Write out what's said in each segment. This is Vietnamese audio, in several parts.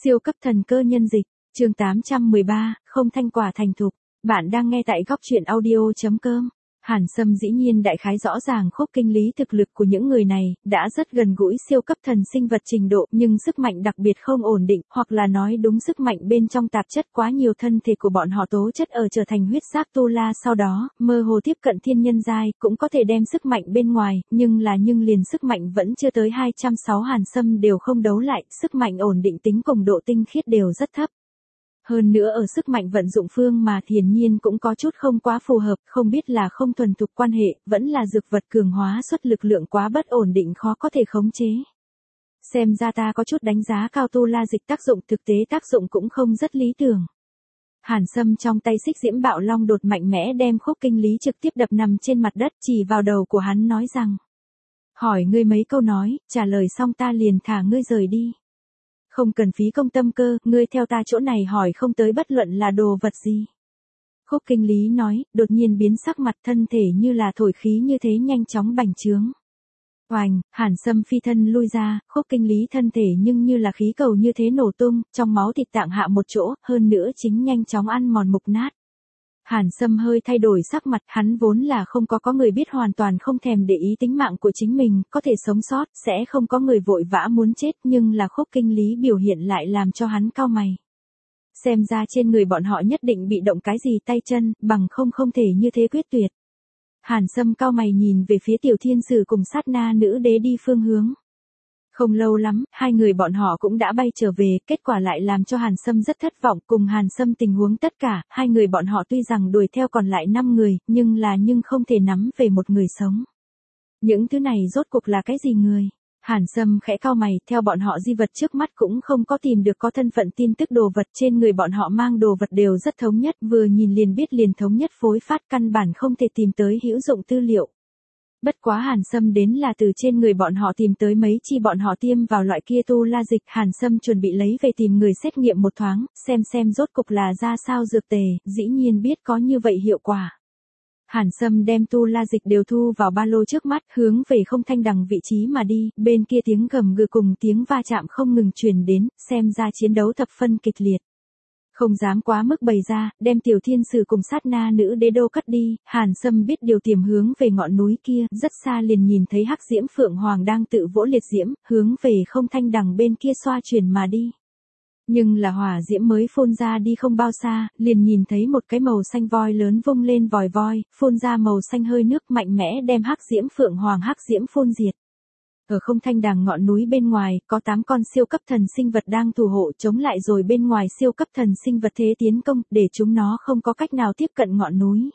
Siêu cấp thần cơ nhân dịch, chương 813, không thanh quả thành thục. Bạn đang nghe tại góc truyện audio.com. Hàn Sâm dĩ nhiên đại khái rõ ràng khúc kinh lý thực lực của những người này, đã rất gần gũi siêu cấp thần sinh vật trình độ, nhưng sức mạnh đặc biệt không ổn định, hoặc là nói đúng sức mạnh bên trong tạp chất quá nhiều, thân thể của bọn họ tố chất ở trở thành huyết sắc tu la sau đó, mơ hồ tiếp cận thiên nhân giai, cũng có thể đem sức mạnh bên ngoài, nhưng liền sức mạnh vẫn chưa tới 206 Hàn Sâm đều không đấu lại, sức mạnh ổn định tính cùng độ tinh khiết đều rất thấp. Hơn nữa ở sức mạnh vận dụng phương mà hiển nhiên cũng có chút không quá phù hợp, không biết là không thuần thục quan hệ, vẫn là dược vật cường hóa xuất lực lượng quá bất ổn định khó có thể khống chế. Xem ra ta có chút đánh giá cao tu la dịch tác dụng, thực tế tác dụng cũng không rất lý tưởng. Hàn Sâm trong tay xích diễm bạo long đột mạnh mẽ đem khúc kinh lý trực tiếp đập nằm trên mặt đất, chỉ vào đầu của hắn nói rằng: hỏi ngươi mấy câu nói, trả lời xong ta liền thả ngươi rời đi. Không cần phí công tâm cơ, ngươi theo ta chỗ này hỏi không tới bất luận là đồ vật gì. Khúc kinh lý nói, đột nhiên biến sắc mặt, thân thể như là thổi khí như thế nhanh chóng bành trướng. Oành, Hàn Sâm phi thân lui ra, khúc kinh lý thân thể nhưng như là khí cầu như thế nổ tung, trong máu thịt tạng hạ một chỗ, hơn nữa chính nhanh chóng ăn mòn mục nát. Hàn Sâm hơi thay đổi sắc mặt, hắn vốn là không có người biết hoàn toàn không thèm để ý tính mạng của chính mình, có thể sống sót, sẽ không có người vội vã muốn chết, nhưng là khúc kinh lý biểu hiện lại làm cho hắn cau mày. Xem ra trên người bọn họ nhất định bị động cái gì tay chân, bằng không thể như thế quyết tuyệt. Hàn Sâm cau mày nhìn về phía Tiểu Thiên Sử cùng Sát Na Nữ Đế đi phương hướng. Không lâu lắm, hai người bọn họ cũng đã bay trở về, kết quả lại làm cho Hàn Sâm rất thất vọng, cùng Hàn Sâm tình huống tất cả, hai người bọn họ tuy rằng đuổi theo còn lại 5 người, nhưng không thể nắm về một người sống. Những thứ này rốt cuộc là cái gì người? Hàn Sâm khẽ cau mày, theo bọn họ di vật trước mắt cũng không có tìm được có thân phận tin tức, đồ vật trên người bọn họ mang đồ vật đều rất thống nhất, vừa nhìn liền biết liền thống nhất phối phát, căn bản không thể tìm tới hữu dụng tư liệu. Bất quá Hàn Sâm đến là từ trên người bọn họ tìm tới mấy chi bọn họ tiêm vào loại kia tu la dịch, Hàn Sâm chuẩn bị lấy về tìm người xét nghiệm một thoáng, xem rốt cục là ra sao dược tề, dĩ nhiên biết có như vậy hiệu quả. Hàn Sâm đem tu la dịch đều thu vào ba lô trước mắt, hướng về không thanh đằng vị trí mà đi, bên kia tiếng gầm gừ cùng tiếng va chạm không ngừng truyền đến, xem ra chiến đấu thập phân kịch liệt. Không dám quá mức bày ra, đem Tiểu Thiên Sử cùng Sát Na Nữ Đế đô cắt đi, Hàn Sâm biết điều tiềm hướng về ngọn núi kia, rất xa liền nhìn thấy Hắc Diễm Phượng Hoàng đang tự vỗ liệt diễm, hướng về không thanh đằng bên kia xoa chuyển mà đi. Nhưng là hỏa diễm mới phun ra đi không bao xa, liền nhìn thấy một cái màu xanh voi lớn vung lên vòi voi, phun ra màu xanh hơi nước mạnh mẽ đem Hắc Diễm Phượng Hoàng Hắc Diễm phun diệt. Ở không thanh đằng ngọn núi bên ngoài, có 8 con siêu cấp thần sinh vật đang thủ hộ chống lại rồi bên ngoài siêu cấp thần sinh vật thế tiến công, để chúng nó không có cách nào tiếp cận ngọn núi.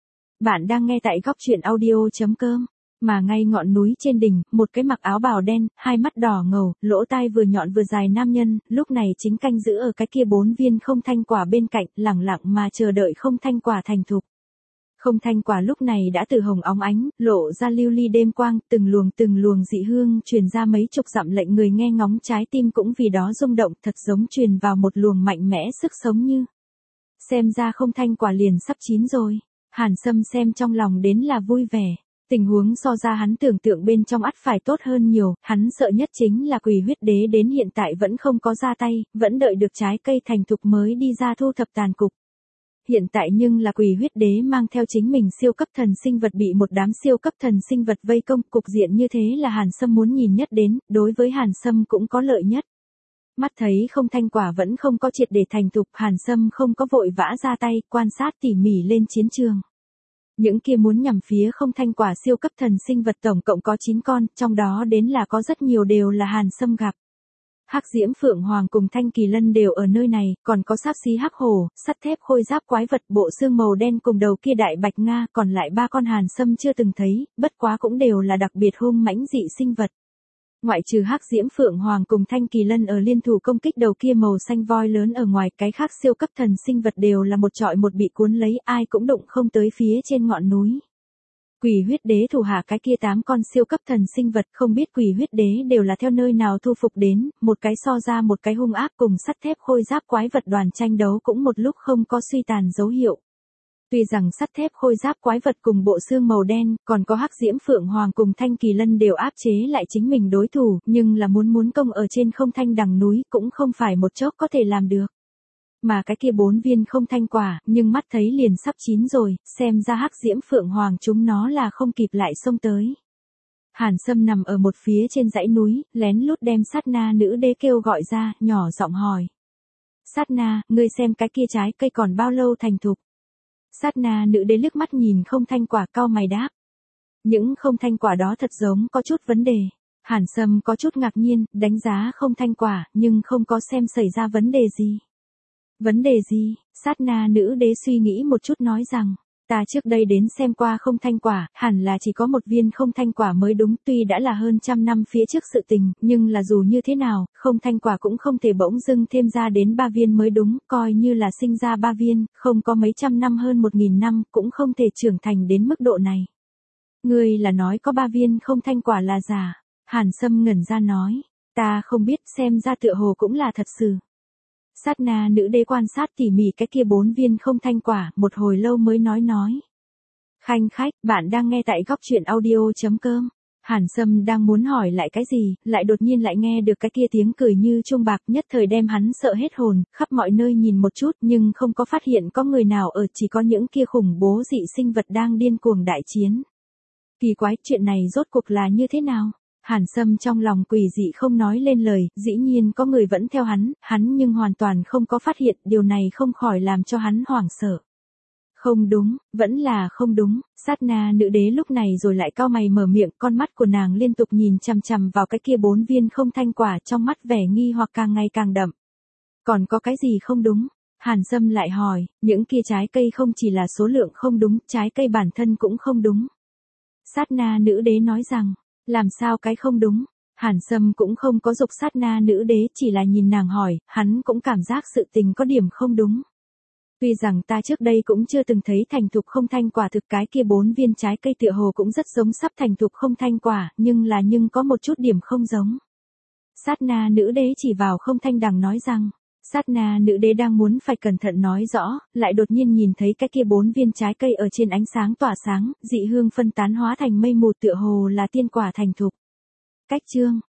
Bạn đang nghe tại góc truyện audio.com. Mà ngay ngọn núi trên đỉnh, một cái mặc áo bào đen, hai mắt đỏ ngầu, lỗ tai vừa nhọn vừa dài nam nhân, lúc này chính canh giữ ở cái kia 4 viên không thanh quả bên cạnh, lẳng lặng mà chờ đợi không thanh quả thành thục. Không thanh quả lúc này đã từ hồng óng ánh, lộ ra lưu ly đêm quang, từng luồng dị hương truyền ra mấy chục dặm, lệnh người nghe ngóng trái tim cũng vì đó rung động, thật giống truyền vào một luồng mạnh mẽ sức sống như. Xem ra không thanh quả liền sắp chín rồi. Hàn Sâm xem trong lòng đến là vui vẻ. Tình huống so ra hắn tưởng tượng bên trong ắt phải tốt hơn nhiều, hắn sợ nhất chính là Quỷ Huyết Đế đến hiện tại vẫn không có ra tay, vẫn đợi được trái cây thành thục mới đi ra thu thập tàn cục. Hiện tại nhưng là Quỷ Huyết Đế mang theo chính mình siêu cấp thần sinh vật bị một đám siêu cấp thần sinh vật vây công, cục diện như thế là Hàn Sâm muốn nhìn nhất đến, đối với Hàn Sâm cũng có lợi nhất. Mắt thấy không thanh quả vẫn không có triệt để thành thục, Hàn Sâm không có vội vã ra tay, quan sát tỉ mỉ lên chiến trường. Những kia muốn nhằm phía không thanh quả siêu cấp thần sinh vật tổng cộng có 9 con, trong đó đến là có rất nhiều đều là Hàn Sâm gặp. Hắc Diễm Phượng Hoàng cùng Thanh Kỳ Lân đều ở nơi này, còn có Sáp Xí Hắc Hổ, sắt thép khôi giáp quái vật, bộ xương màu đen cùng đầu kia đại bạch nga, còn lại 3 con Hàn Sâm chưa từng thấy, bất quá cũng đều là đặc biệt hung mãnh dị sinh vật. Ngoại trừ Hắc Diễm Phượng Hoàng cùng Thanh Kỳ Lân ở liên thủ công kích đầu kia màu xanh voi lớn ở ngoài, cái khác siêu cấp thần sinh vật đều là một trọi một bị cuốn lấy, ai cũng đụng không tới phía trên ngọn núi. Quỷ Huyết Đế thủ hạ cái kia 8 con siêu cấp thần sinh vật, không biết Quỷ Huyết Đế đều là theo nơi nào thu phục đến, một cái so ra một cái hung ác, cùng sắt thép khôi giáp quái vật đoàn tranh đấu cũng một lúc không có suy tàn dấu hiệu. Tuy rằng sắt thép khôi giáp quái vật cùng bộ xương màu đen, còn có hắc diễm phượng hoàng cùng thanh kỳ lân đều áp chế lại chính mình đối thủ, nhưng là muốn công ở trên không thanh đằng núi cũng không phải một chốc có thể làm được. Mà cái kia 4 viên không thanh quả, nhưng mắt thấy liền sắp chín rồi, xem ra hắc diễm phượng hoàng chúng nó là không kịp lại xông tới. Hàn Sâm nằm ở một phía trên dãy núi, lén lút đem sát na nữ đế kêu gọi ra, nhỏ giọng hỏi. Sát na, ngươi xem cái kia trái cây còn bao lâu thành thục? Sát na nữ đế liếc mắt nhìn không thanh quả, cau mày đáp. Những không thanh quả đó thật giống có chút vấn đề. Hàn Sâm có chút ngạc nhiên, đánh giá không thanh quả, nhưng không có xem xảy ra vấn đề gì. Vấn đề gì? Sát na nữ đế suy nghĩ một chút nói rằng, ta trước đây đến xem qua không thanh quả, hẳn là chỉ có một viên không thanh quả mới đúng, tuy đã là hơn 100 năm phía trước sự tình, nhưng là dù như thế nào, không thanh quả cũng không thể bỗng dưng thêm ra đến 3 viên mới đúng, coi như là sinh ra 3 viên, không có mấy trăm năm hơn 1000 năm, cũng không thể trưởng thành đến mức độ này. Ngươi là nói có 3 viên không thanh quả là giả? Hàn Sâm ngẩn ra nói, ta không biết, xem ra tựa hồ cũng là thật sự. Sát na nữ đế quan sát tỉ mỉ cái kia 4 viên không thanh quả, một hồi lâu mới nói. Khanh khách, bạn đang nghe tại góc truyện audio.com. Hàn Sâm đang muốn hỏi lại cái gì, lại đột nhiên lại nghe được cái kia tiếng cười như chuông bạc, nhất thời đem hắn sợ hết hồn, khắp mọi nơi nhìn một chút nhưng không có phát hiện có người nào ở, chỉ có những kia khủng bố dị sinh vật đang điên cuồng đại chiến. Kỳ quái, chuyện này rốt cuộc là như thế nào? Hàn Sâm trong lòng quỷ dị không nói lên lời, dĩ nhiên có người vẫn theo hắn nhưng hoàn toàn không có phát hiện, điều này không khỏi làm cho hắn hoảng sợ. Không đúng, vẫn là không đúng, sát na nữ đế lúc này rồi lại cau mày mở miệng, con mắt của nàng liên tục nhìn chằm chằm vào cái kia 4 viên không thanh quả, trong mắt vẻ nghi hoặc càng ngày càng đậm. Còn có cái gì không đúng? Hàn Sâm lại hỏi, những kia trái cây không chỉ là số lượng không đúng, trái cây bản thân cũng không đúng. Sát na nữ đế nói rằng, làm sao cái không đúng? Hàn Sâm cũng không có dục sát na nữ đế, chỉ là nhìn nàng hỏi, hắn cũng cảm giác sự tình có điểm không đúng. Tuy rằng ta trước đây cũng chưa từng thấy thành thục không thanh quả, thực cái kia 4 viên trái cây tựa hồ cũng rất giống sắp thành thục không thanh quả, nhưng có một chút điểm không giống. Sát na nữ đế chỉ vào không thanh đằng nói rằng, sát na nữ đế đang muốn phải cẩn thận nói rõ, lại đột nhiên nhìn thấy cái kia 4 viên trái cây ở trên ánh sáng tỏa sáng, dị hương phân tán hóa thành mây mù, tựa hồ là tiên quả thành thục. Cách chương